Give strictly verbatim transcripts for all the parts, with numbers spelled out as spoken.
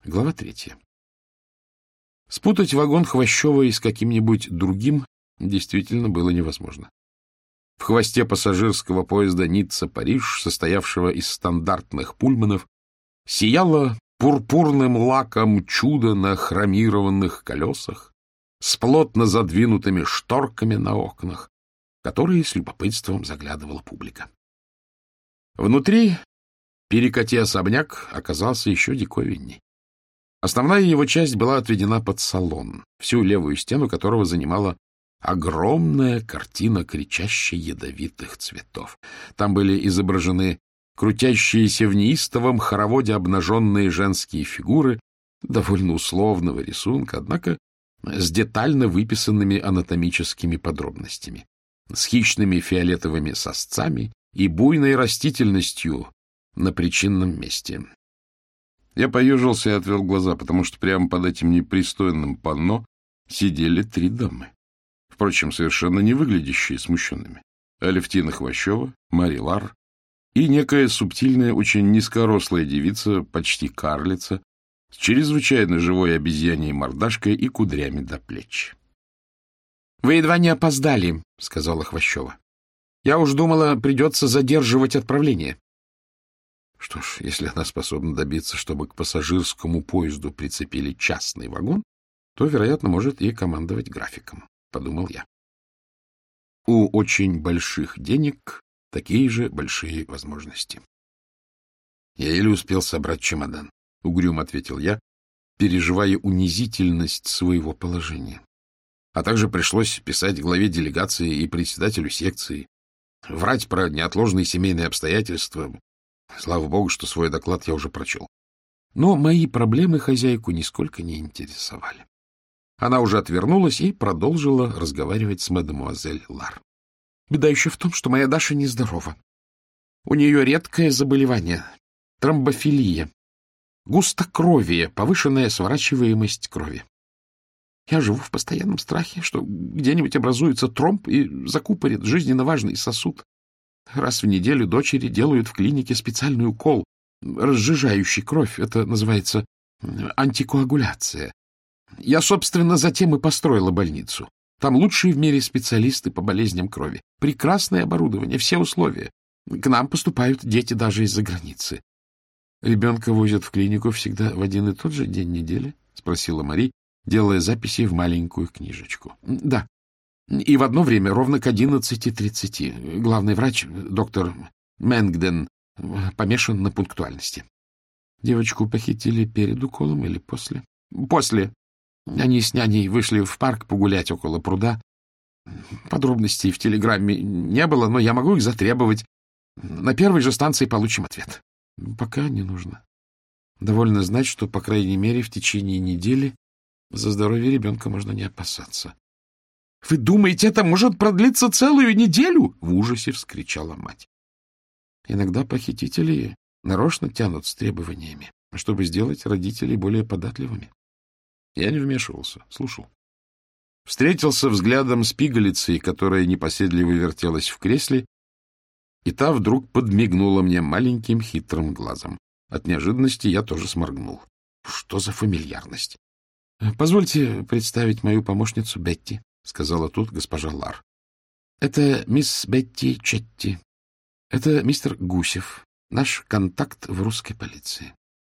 Глава третья. Спутать вагон Хвощевой с каким-нибудь другим действительно было невозможно. В хвосте пассажирского поезда Ницца-Париж, состоявшего из стандартных пульманов, сияло пурпурным лаком чудо на хромированных колесах с плотно задвинутыми шторками на окнах, которые с любопытством заглядывала публика. Внутри перекати особняк оказался еще диковинней. Основная его часть была отведена под салон, всю левую стену которого занимала огромная картина кричащей ядовитых цветов. Там были изображены крутящиеся в неистовом хороводе обнаженные женские фигуры довольно условного рисунка, однако с детально выписанными анатомическими подробностями, с хищными фиолетовыми сосцами и буйной растительностью на причинном месте. Я поежился и отвел глаза, потому что прямо под этим непристойным панно сидели три дамы, впрочем, совершенно не выглядящие смущенными. Алевтина Хвощева, Мари Лар и некая субтильная, очень низкорослая девица, почти карлица, с чрезвычайно живой обезьяньей мордашкой и кудрями до плеч. — Вы едва не опоздали, — сказала Хвощева. — Я уж думала, придется задерживать отправление. Что ж, если она способна добиться, чтобы к пассажирскому поезду прицепили частный вагон, то, вероятно, может и командовать графиком, — подумал я. У очень больших денег такие же большие возможности. Я еле успел собрать чемодан, — угрюмо ответил я, переживая унизительность своего положения. А также пришлось писать главе делегации и председателю секции, врать про неотложные семейные обстоятельства. Слава богу, что свой доклад я уже прочел. Но мои проблемы хозяйку нисколько не интересовали. Она уже отвернулась и продолжила разговаривать с мадемуазель Лар. Беда еще в том, что моя Даша нездорова. У нее редкое заболевание — тромбофилия, густокровие, повышенная сворачиваемость крови. Я живу в постоянном страхе, что где-нибудь образуется тромб и закупорит жизненно важный сосуд. Раз в неделю дочери делают в клинике специальный укол, разжижающий кровь. Это называется антикоагуляция. Я, собственно, затем и построила больницу. Там лучшие в мире специалисты по болезням крови. Прекрасное оборудование, все условия. К нам поступают дети даже из-за границы. — Ребенка возят в клинику всегда в один и тот же день недели? — спросила Мари, делая записи в маленькую книжечку. — Да. И в одно время, ровно к одиннадцати тридцати. Главный врач, доктор Мэнгден, помешан на пунктуальности. Девочку похитили перед уколом или после? После. Они с няней вышли в парк погулять около пруда. Подробностей в телеграмме не было, но я могу их затребовать. На первой же станции получим ответ. Пока не нужно. Довольно знать, что, по крайней мере, в течение недели за здоровье ребенка можно не опасаться. — Вы думаете, это может продлиться целую неделю? — в ужасе вскричала мать. Иногда похитители нарочно тянут с требованиями, чтобы сделать родителей более податливыми. Я не вмешивался, слушал. Встретился взглядом с пигалицей, которая непоседливо вертелась в кресле, и та вдруг подмигнула мне маленьким хитрым глазом. От неожиданности я тоже сморгнул. Что за фамильярность? — Позвольте представить мою помощницу Бетти, — сказала тут госпожа Лар. — Это мисс Бетти Четти. Это мистер Гусев, наш контакт в русской полиции.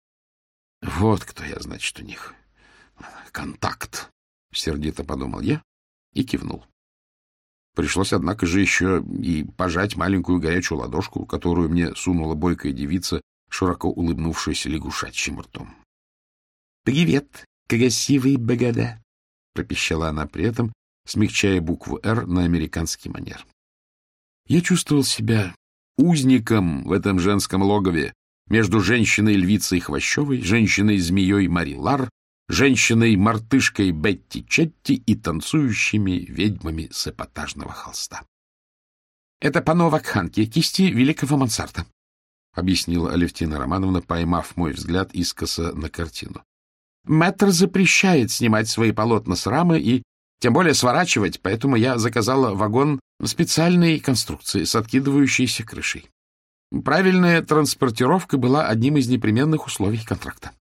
Вот кто я, значит, у них. Контакт, — сердито подумал я и кивнул. Пришлось, однако же, еще и пожать маленькую горячую ладошку, которую мне сунула бойкая девица, широко улыбнувшись лягушачьим ртом. — Привет, красивый богода, — пропищала она при этом, смягчая букву «Р» на американский манер. Я чувствовал себя узником в этом женском логове между женщиной-львицей Хвощевой, женщиной-змеей Мари Лар, женщиной-мартышкой Бетти Четти и танцующими ведьмами с эпатажного холста. — Это панно Вакханки, кисти великого Мансарта, — объяснила Алевтина Романовна, поймав мой взгляд искоса на картину. — Мэтр запрещает снимать свои полотна с рамы и тем более сворачивать, поэтому я заказала вагон специальной конструкции с откидывающейся крышей. Правильная транспортировка была одним из непременных условий контракта.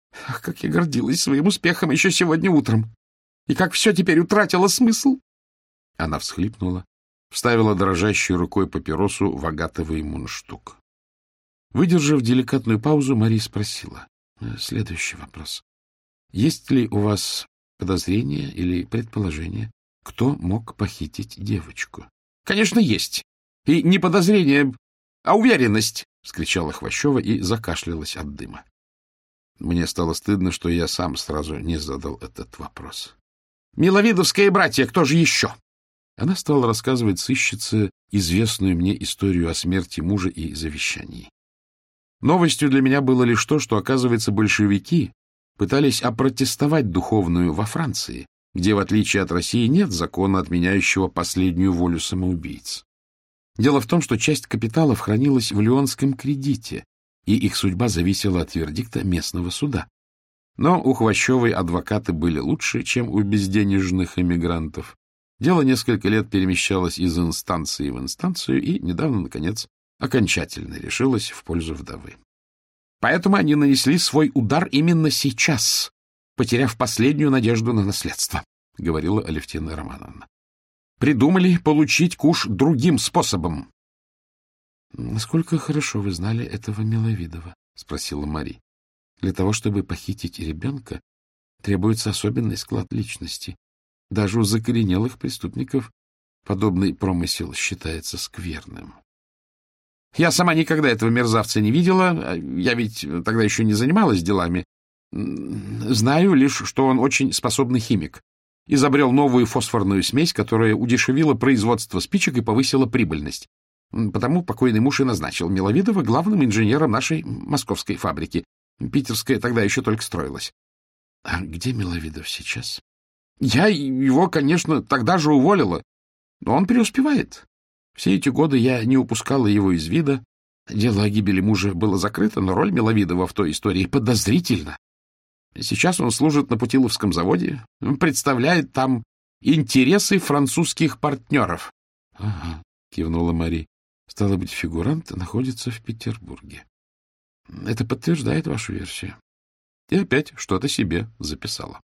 Ах, как я гордилась своим успехом еще сегодня утром! И как все теперь утратило смысл!» Она всхлипнула, вставила дрожащей рукой папиросу в агатовый мундштук. Выдержав деликатную паузу, Мари спросила. — Следующий вопрос. Есть ли у вас подозрение или предположение, кто мог похитить девочку? — Конечно, есть. И не подозрение, а уверенность! — вскричала Хвощева и закашлялась от дыма. Мне стало стыдно, что я сам сразу не задал этот вопрос. — Миловидовские братья, кто же еще? Она стала рассказывать сыщице известную мне историю о смерти мужа и завещании. Новостью для меня было лишь то, что, оказывается, большевики пытались опротестовать духовную во Франции, где, в отличие от России, нет закона, отменяющего последнюю волю самоубийц. Дело в том, что часть капиталов хранилась в лионском кредите, и их судьба зависела от вердикта местного суда. Но у Хвощевой адвокаты были лучше, чем у безденежных эмигрантов. Дело несколько лет перемещалось из инстанции в инстанцию и недавно, наконец, окончательно решилось в пользу вдовы. Поэтому они нанесли свой удар именно сейчас, потеряв последнюю надежду на наследство, — говорила Алевтина Романовна. Придумали получить куш другим способом. — Насколько хорошо вы знали этого Миловидова? — спросила Мари. — Для того, чтобы похитить ребенка, требуется особенный склад личности. Даже у закоренелых преступников подобный промысел считается скверным. Я сама никогда этого мерзавца не видела, я ведь тогда еще не занималась делами. Знаю лишь, что он очень способный химик. Изобрел новую фосфорную смесь, которая удешевила производство спичек и повысила прибыльность. Потому покойный муж и назначил Миловидова главным инженером нашей московской фабрики. Питерская тогда еще только строилась. — А где Миловидов сейчас? — Я его, конечно, тогда же уволила, но он преуспевает. Все эти годы я не упускала его из вида. Дело о гибели мужа было закрыто, но роль Миловидова в той истории подозрительна. Сейчас он служит на Путиловском заводе, представляет там интересы французских партнеров. — Ага, — кивнула Мари. — Стало быть, фигурант находится в Петербурге. Это подтверждает вашу версию. И опять что-то себе записала.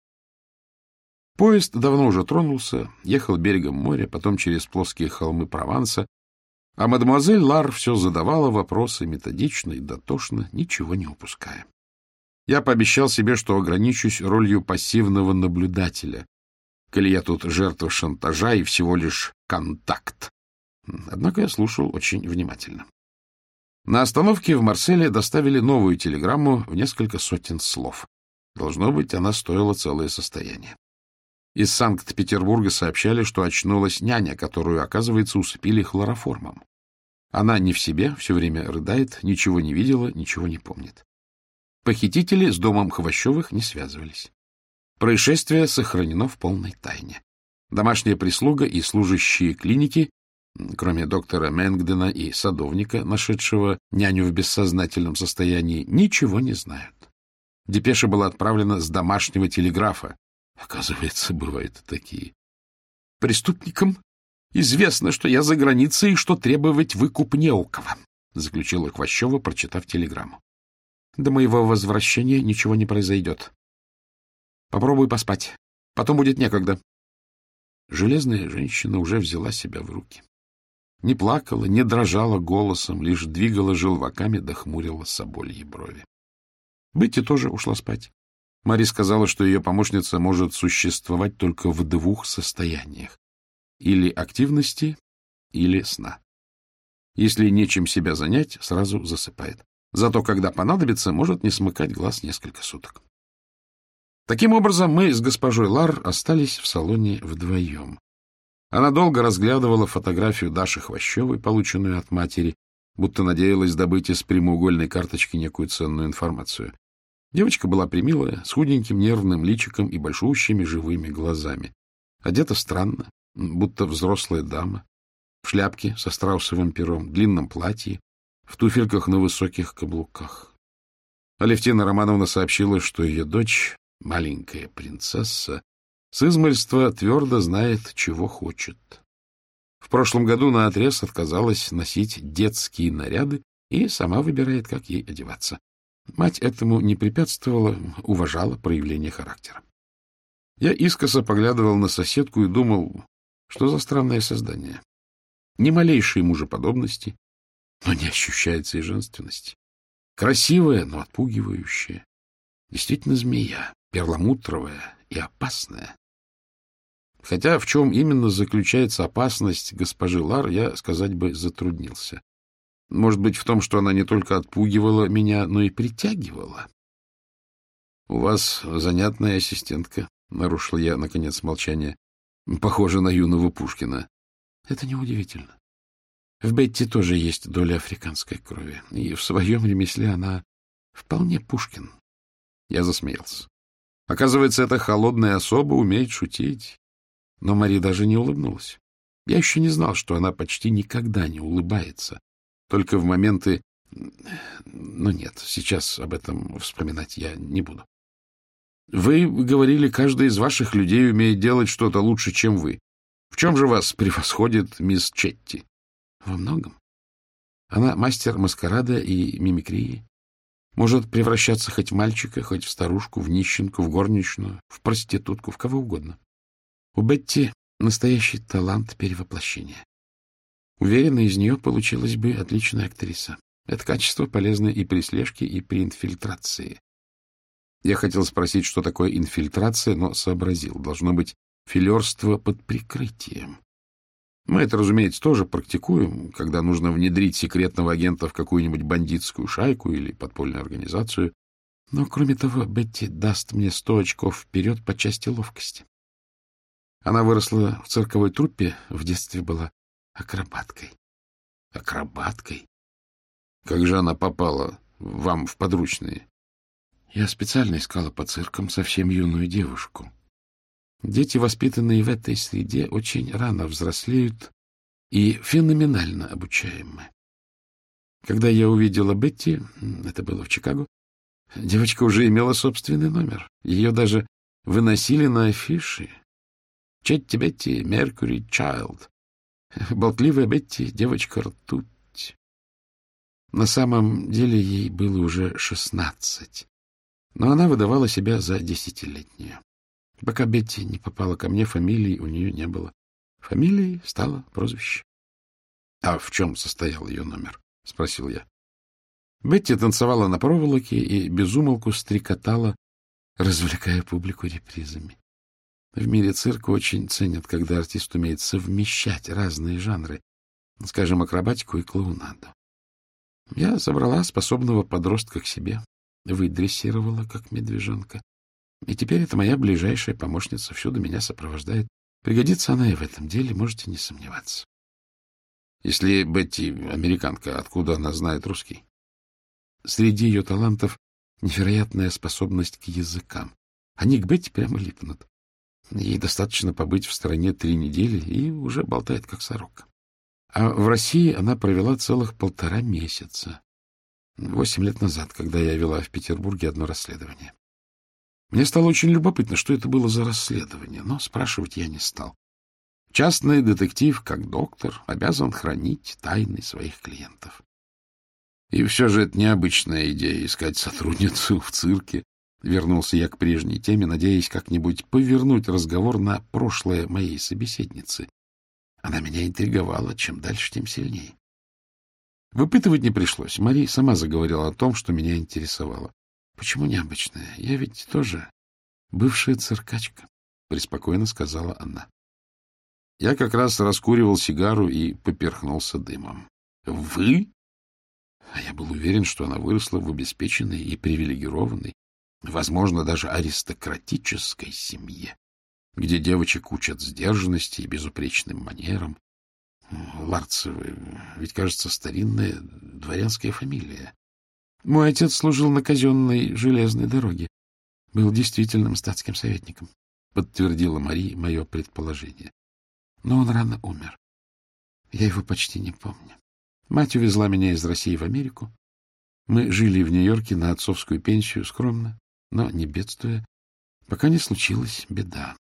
Поезд давно уже тронулся, ехал берегом моря, потом через плоские холмы Прованса, а мадемуазель Лар все задавала вопросы методично и дотошно, ничего не упуская. Я пообещал себе, что ограничусь ролью пассивного наблюдателя, коли я тут жертва шантажа и всего лишь контакт. Однако я слушал очень внимательно. На остановке в Марселе доставили новую телеграмму в несколько сотен слов. Должно быть, она стоила целое состояние. Из Санкт-Петербурга сообщали, что очнулась няня, которую, оказывается, усыпили хлороформом. Она не в себе, все время рыдает, ничего не видела, ничего не помнит. Похитители с домом Хвощевых не связывались. Происшествие сохранено в полной тайне. Домашняя прислуга и служащие клиники, кроме доктора Менгдена и садовника, нашедшего няню в бессознательном состоянии, ничего не знают. Депеша была отправлена с домашнего телеграфа. Оказывается, бывают такие. Преступникам известно, что я за границей и что требовать выкуп не у кого, заключила Хвощева, прочитав телеграмму. До моего возвращения ничего не произойдет. Попробуй поспать. Потом будет некогда. Железная женщина уже взяла себя в руки. Не плакала, не дрожала голосом, лишь двигала желваками да хмурила собольи брови. Бетти тоже ушла спать. Мари сказала, что ее помощница может существовать только в двух состояниях. Или активности, или сна. Если нечем себя занять, сразу засыпает. Зато, когда понадобится, может не смыкать глаз несколько суток. Таким образом, мы с госпожой Лар остались в салоне вдвоем. Она долго разглядывала фотографию Даши Хвощевой, полученную от матери, будто надеялась добыть из прямоугольной карточки некую ценную информацию. Девочка была премилая, с худеньким нервным личиком и большущими живыми глазами. Одета странно, будто взрослая дама, в шляпке со страусовым пером, длинном платье, в туфельках на высоких каблуках. Алевтина Романовна сообщила, что ее дочь, маленькая принцесса, с измальства твердо знает, чего хочет. В прошлом году наотрез отказалась носить детские наряды и сама выбирает, как ей одеваться. Мать этому не препятствовала, уважала проявление характера. Я искоса поглядывал на соседку и думал, что за странное создание. Ни малейшей мужеподобности, но не ощущается и женственности. Красивая, но отпугивающая. Действительно змея, перламутровая и опасная. Хотя в чем именно заключается опасность госпожи Лар, я сказать бы затруднился. Может быть, в том, что она не только отпугивала меня, но и притягивала. — У вас занятная ассистентка, — нарушил я, наконец, молчание. — Похоже на юного Пушкина. — Это неудивительно. В Бетти тоже есть доля африканской крови, и в своем ремесле она вполне Пушкин. Я засмеялся. Оказывается, эта холодная особа умеет шутить. Но Мари даже не улыбнулась. Я еще не знал, что она почти никогда не улыбается. Только в моменты... Ну нет, сейчас об этом вспоминать я не буду. Вы говорили, каждый из ваших людей умеет делать что-то лучше, чем вы. В чем же вас превосходит мисс Четти? Во многом. Она мастер маскарада и мимикрии. Может превращаться хоть в мальчика, хоть в старушку, в нищенку, в горничную, в проститутку, в кого угодно. У Бетти настоящий талант перевоплощения. Уверена, из нее получилась бы отличная актриса. Это качество полезно и при слежке, и при инфильтрации. Я хотел спросить, что такое инфильтрация, но сообразил. Должно быть филерство под прикрытием. Мы это, разумеется, тоже практикуем, когда нужно внедрить секретного агента в какую-нибудь бандитскую шайку или подпольную организацию. Но, кроме того, Бетти даст мне сто очков вперед по части ловкости. Она выросла в цирковой труппе, в детстве была акробаткой. Акробаткой? Как же она попала вам в подручные? Я специально искала по циркам совсем юную девушку. Дети, воспитанные в этой среде, очень рано взрослеют и феноменально обучаемы. Когда я увидела Бетти, это было в Чикаго, девочка уже имела собственный номер. Ее даже выносили на афиши. Четти Бетти, Меркьюри Чайлд. Болтливая Бетти, девочка-ртуть. На самом деле ей было уже шестнадцать, но она выдавала себя за десятилетнюю. Пока Бетти не попала ко мне, фамилии у нее не было. Фамилией стало прозвище. — А в чем состоял ее номер? — спросил я. Бетти танцевала на проволоке и безумолку стрекотала, развлекая публику репризами. В мире цирка очень ценят, когда артист умеет совмещать разные жанры, скажем, акробатику и клоунаду. Я забрала способного подростка к себе, выдрессировала, как медвежонка. И теперь это моя ближайшая помощница, всюду меня сопровождает. Пригодится она и в этом деле, можете не сомневаться. Если Бетти американка, откуда она знает русский? Среди ее талантов невероятная способность к языкам. Они к Бетти прямо липнут. Ей достаточно побыть в стороне три недели и уже болтает, как сорока. А в России она провела целых полтора месяца. Восемь лет назад, когда я вела в Петербурге одно расследование. Мне стало очень любопытно, что это было за расследование, но спрашивать я не стал. Частный детектив, как доктор, обязан хранить тайны своих клиентов. И все же это необычная идея — искать сотрудницу в цирке. Вернулся я к прежней теме, надеясь как-нибудь повернуть разговор на прошлое моей собеседницы. Она меня интриговала, чем дальше, тем сильнее. Выпытывать не пришлось. Мари сама заговорила о том, что меня интересовало. — Почему необычная? Я ведь тоже бывшая циркачка, — преспокойно сказала она. Я как раз раскуривал сигару и поперхнулся дымом. — Вы? А я был уверен, что она выросла в обеспеченной и привилегированной, возможно, даже аристократической семье, где девочек учат сдержанности и безупречным манерам. Ларцевы, ведь, кажется, старинная дворянская фамилия. Мой отец служил на казенной железной дороге, был действительным статским советником, подтвердила Мари мое предположение. Но он рано умер. Я его почти не помню. Мать увезла меня из России в Америку. Мы жили в Нью-Йорке на отцовскую пенсию, скромно, но не бедствуя, пока не случилась беда.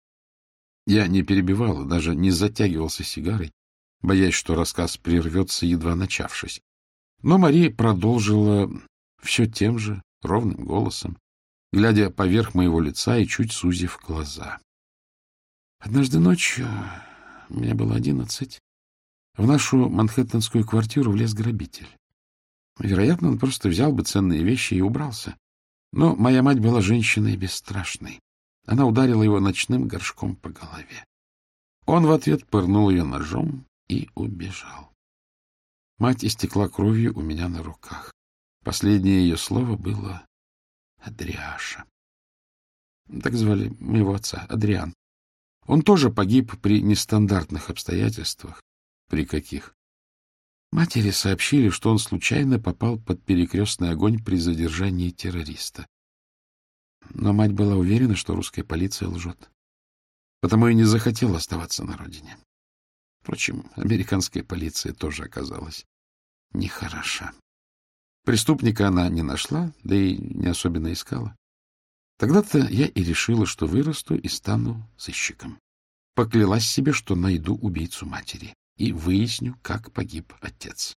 Я не перебивал и даже не затягивался сигарой, боясь, что рассказ прервется, едва начавшись. Но Мария продолжила все тем же ровным голосом, глядя поверх моего лица и чуть сузив глаза. Однажды ночью, мне было одиннадцать, в нашу манхэттенскую квартиру влез грабитель. Вероятно, он просто взял бы ценные вещи и убрался. Но моя мать была женщиной бесстрашной. Она ударила его ночным горшком по голове. Он в ответ пырнул ее ножом и убежал. Мать истекла кровью у меня на руках. Последнее ее слово было «Адриаша». Так звали моего отца, Адриан. Он тоже погиб при нестандартных обстоятельствах. При каких? Матери сообщили, что он случайно попал под перекрестный огонь при задержании террориста. Но мать была уверена, что русская полиция лжет. Потому и не захотела оставаться на родине. Впрочем, американская полиция тоже оказалась нехороша. Преступника она не нашла, да и не особенно искала. Тогда-то я и решила, что вырасту и стану сыщиком. Поклялась себе, что найду убийцу матери и выясню, как погиб отец.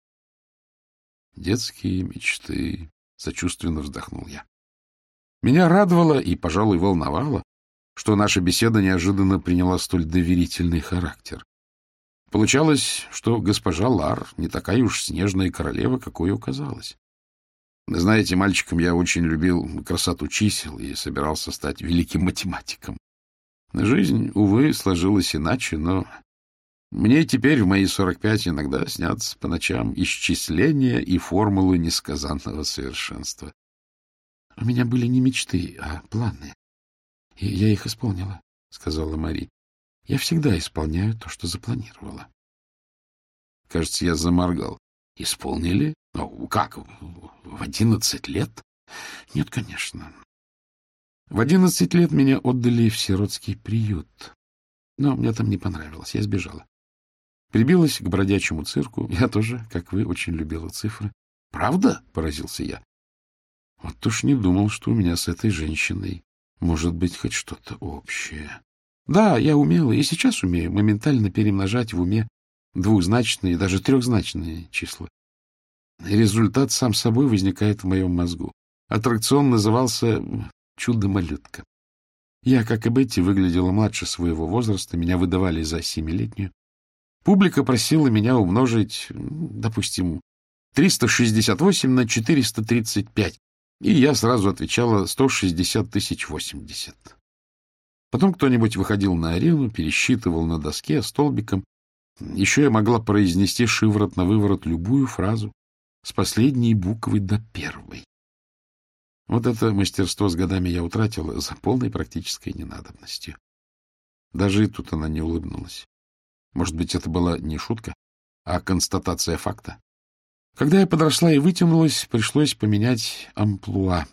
Детские мечты, — сочувственно вздохнул я. Меня радовало и, пожалуй, волновало, что наша беседа неожиданно приняла столь доверительный характер. Получалось, что госпожа Лар не такая уж снежная королева, какой оказалась. Знаете, мальчиком я очень любил красоту чисел и собирался стать великим математиком. Жизнь, увы, сложилась иначе, но мне теперь в мои сорок пять иногда снятся по ночам исчисления и формулы несказанного совершенства. У меня были не мечты, а планы. И я их исполнила, — сказала Мари. Я всегда исполняю то, что запланировала. Кажется, я заморгал. Исполнили? Ну, как? В одиннадцать лет? Нет, конечно. В одиннадцать лет меня отдали в сиротский приют. Но мне там не понравилось, я сбежала. Прибилась к бродячему цирку. Я тоже, как вы, очень любила цифры. Правда? — поразился я. Вот уж не думал, что у меня с этой женщиной может быть хоть что-то общее. Да, я умела, и сейчас умею моментально перемножать в уме двухзначные, даже трехзначные числа. Результат сам собой возникает в моем мозгу. Аттракцион назывался «Чудо-малютка». Я, как и Бетти, выглядела младше своего возраста, меня выдавали за семилетнюю. Публика просила меня умножить, допустим, триста шестьдесят восемь на четыреста тридцать пять, и я сразу отвечала сто шестьдесят тысяч восемьдесят. Потом кто-нибудь выходил на арену, пересчитывал на доске столбиком. Еще я могла произнести шиворот на выворот любую фразу с последней буквы до первой. Вот это мастерство с годами я утратила за полной практической ненадобностью. Даже и тут она не улыбнулась. Может быть, это была не шутка, а констатация факта. Когда я подросла и вытянулась, пришлось поменять амплуа.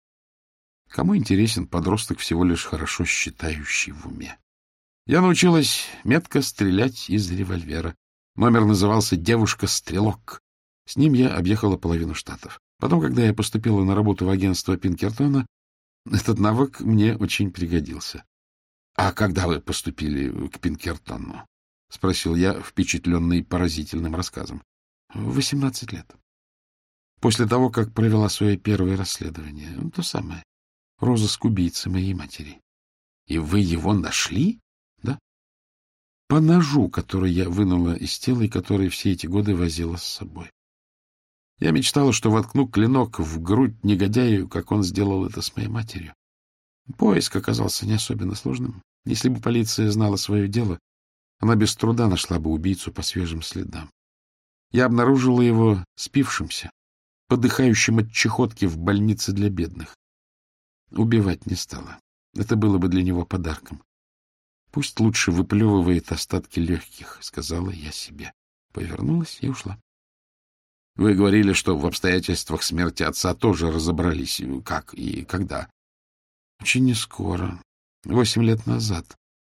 Кому интересен подросток, всего лишь хорошо считающий в уме? Я научилась метко стрелять из револьвера. Номер назывался «Девушка-стрелок». С ним я объехала половину штатов. Потом, когда я поступила на работу в агентство Пинкертона, этот навык мне очень пригодился. — А когда вы поступили к Пинкертону? — спросил я, впечатленный поразительным рассказом. — Восемнадцать лет. После того, как провела свое первое расследование. Ну, то самое. Розыск убийцы моей матери. — И вы его нашли? — Да. По ножу, который я вынула из тела и который все эти годы возила с собой. Я мечтала, что воткну клинок в грудь негодяю, как он сделал это с моей матерью. Поиск оказался не особенно сложным. Если бы полиция знала свое дело, она без труда нашла бы убийцу по свежим следам. Я обнаружила его спившимся, подыхающим от чахотки в больнице для бедных. Убивать не стала. Это было бы для него подарком. Пусть лучше выплевывает остатки легких, — сказала я себе. Повернулась и ушла. Вы говорили, что в обстоятельствах смерти отца тоже разобрались. Как и когда? Очень нескоро. Восемь лет назад.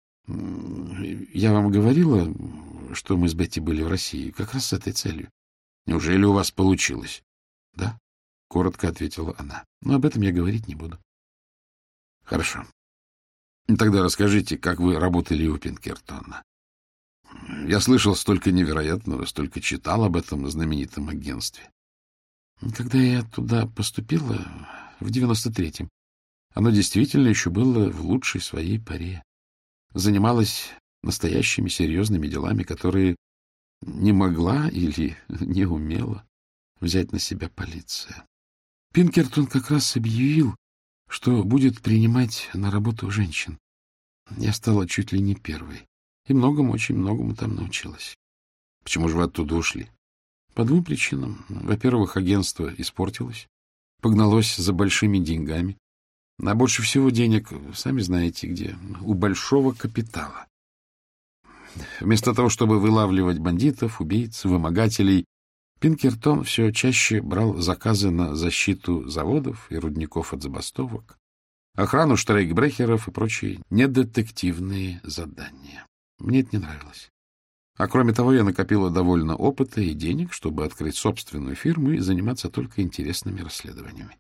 Я вам говорила, что мы с Бетти были в России как раз с этой целью. Неужели у вас получилось? Да, — коротко ответила она. Но об этом я говорить не буду. Хорошо. Тогда расскажите, как вы работали у Пинкертона. Я слышал столько невероятного, столько читал об этом знаменитом агентстве. Когда я туда поступила, в девяносто третьем, оно действительно еще было в лучшей своей поре. Занималась настоящими серьезными делами, которые не могла или не умела взять на себя полиция. Пинкертон как раз объявил, что будет принимать на работу женщин. Я стала чуть ли не первой. И многому, очень многому там научилась. Почему же вы оттуда ушли? По двум причинам. Во-первых, агентство испортилось, погналось за большими деньгами. А больше всего денег, сами знаете где, у большого капитала. Вместо того, чтобы вылавливать бандитов, убийц, вымогателей, Пинкертон все чаще брал заказы на защиту заводов и рудников от забастовок, охрану штрейкбрехеров и прочие недетективные задания. Мне это не нравилось. А кроме того, я накопила довольно опыта и денег, чтобы открыть собственную фирму и заниматься только интересными расследованиями.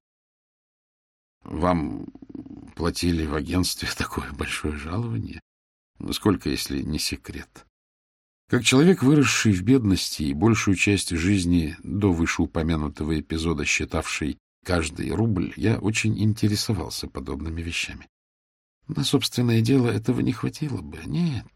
Вам платили в агентстве такое большое жалование? Сколько, если не секрет? Как человек, выросший в бедности и большую часть жизни до вышеупомянутого эпизода считавший каждый рубль, я очень интересовался подобными вещами. На собственное дело этого не хватило бы. Нет.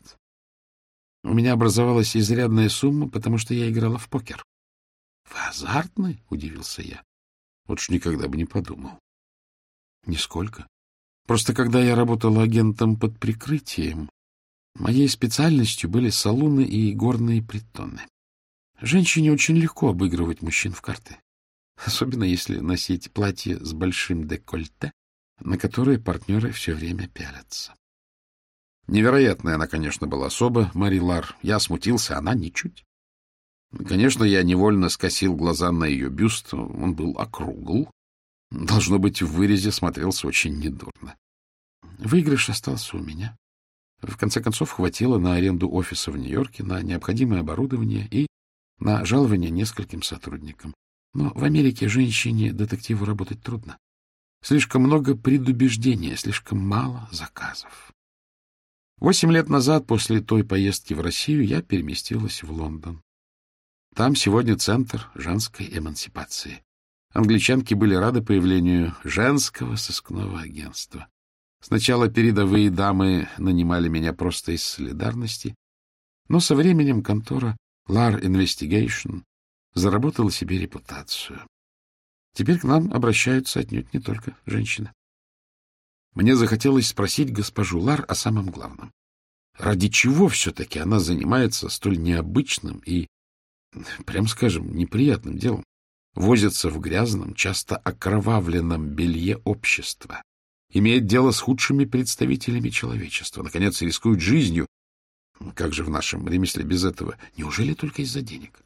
У меня образовалась изрядная сумма, потому что я играла в покер. — Вы азартный? — удивился я. Вот уж никогда бы не подумал. — Нисколько. Просто когда я работала агентом под прикрытием, моей специальностью были салуны и горные притоны. Женщине очень легко обыгрывать мужчин в карты, особенно если носить платье с большим декольте, на которое партнеры все время пялятся. Невероятная она, конечно, была особа, Мари Лар. Я смутился, она ничуть. Конечно, я невольно скосил глаза на ее бюст, он был округл. Должно быть, в вырезе смотрелся очень недурно. Выигрыш остался у меня. В конце концов, хватило на аренду офиса в Нью-Йорке, на необходимое оборудование и на жалование нескольким сотрудникам. Но в Америке женщине-детективу работать трудно. Слишком много предубеждения, слишком мало заказов. Восемь лет назад, после той поездки в Россию, я переместилась в Лондон. Там сегодня центр женской эмансипации. Англичанки были рады появлению женского сыскного агентства. Сначала передовые дамы нанимали меня просто из солидарности, но со временем контора Lar Investigation заработала себе репутацию. Теперь к нам обращаются отнюдь не только женщины. Мне захотелось спросить госпожу Лар о самом главном. Ради чего все-таки она занимается столь необычным и, прям скажем, неприятным делом? Возится в грязном, часто окровавленном белье общества, имеет дело с худшими представителями человечества, наконец, рискует жизнью. Как же в нашем ремесле без этого? Неужели только из-за денег?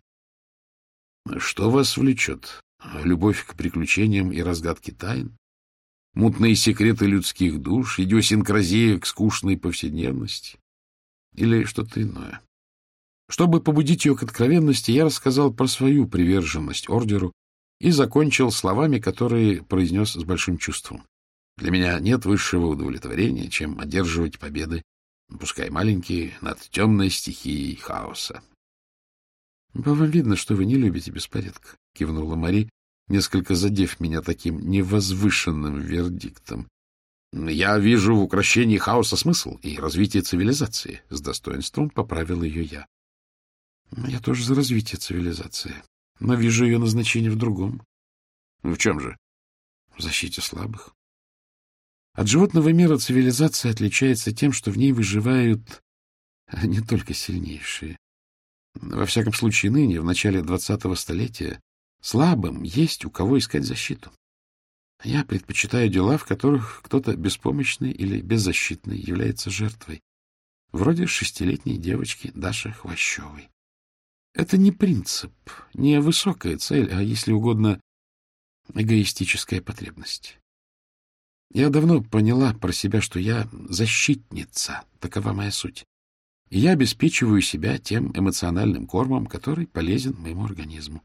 Что вас влечет? Любовь к приключениям и разгадке тайн? Мутные секреты людских душ? Идиосинкразия к скучной повседневности? Или что-то иное? Чтобы побудить ее к откровенности, я рассказал про свою приверженность ордеру и закончил словами, которые произнес с большим чувством. Для меня нет высшего удовлетворения, чем одерживать победы, пускай маленькие, над темной стихией хаоса. — По вам видно, что вы не любите беспорядка, — кивнула Мари, несколько задев меня таким невозвышенным вердиктом. — Я вижу в укрощении хаоса смысл и развитие цивилизации, — с достоинством поправил ее я. — Я тоже за развитие цивилизации, но вижу ее назначение в другом. — В чем же? — В защите слабых. От животного мира цивилизация отличается тем, что в ней выживают не только сильнейшие. Во всяком случае, ныне, в начале двадцатого столетия, слабым есть у кого искать защиту. Я предпочитаю дела, в которых кто-то беспомощный или беззащитный является жертвой, вроде шестилетней девочки Даши Хвощевой. Это не принцип, не высокая цель, а, если угодно, эгоистическая потребность. Я давно поняла про себя, что я защитница, такова моя суть. И я обеспечиваю себя тем эмоциональным кормом, который полезен моему организму.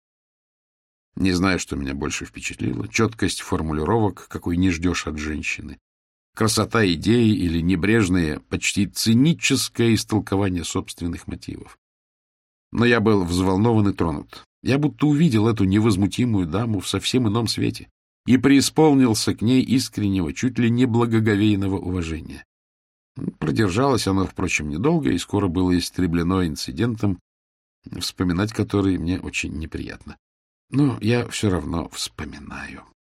Не знаю, что меня больше впечатлило. Четкость формулировок, какой не ждешь от женщины. Красота идеи или небрежное, почти циническое истолкование собственных мотивов. Но я был взволнован и тронут. Я будто увидел эту невозмутимую даму в совсем ином свете и преисполнился к ней искреннего, чуть ли не благоговейного уважения. Продержалось оно, впрочем, недолго и скоро было истреблено инцидентом, вспоминать который мне очень неприятно. Но я все равно вспоминаю.